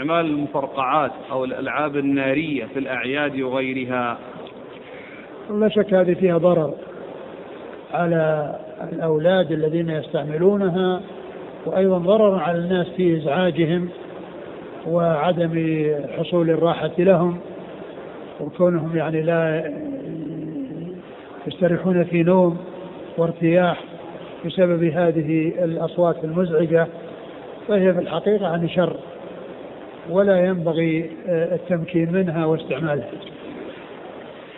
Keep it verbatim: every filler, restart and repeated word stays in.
استعمال المفرقعات أو الألعاب النارية في الأعياد وغيرها؟ لا شك هذه فيها ضرر على الأولاد الذين يستعملونها، وأيضا ضرر على الناس في إزعاجهم وعدم حصول الراحة لهم، وكونهم يعني لا يستريحون في نوم وارتياح بسبب هذه الأصوات المزعجة، فهي في الحقيقة عن شر، ولا ينبغي التمكين منها واستعمالها.